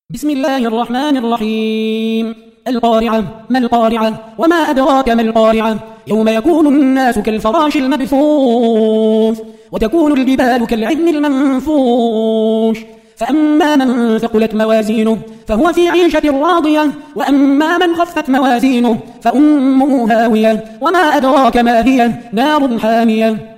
بسم الله الرحمن الرحيم. القارعة. ما القارعة؟ وما أدراك ما القارعة؟ يوم يكون الناس كالفراش المبثوث وتكون الجبال كالعهن المنفوش فأما من ثقلت موازينه فهو في عيشة راضية وأما من خفت موازينه فأمه هاوية وما أدراك ما هي؟ نار حامية.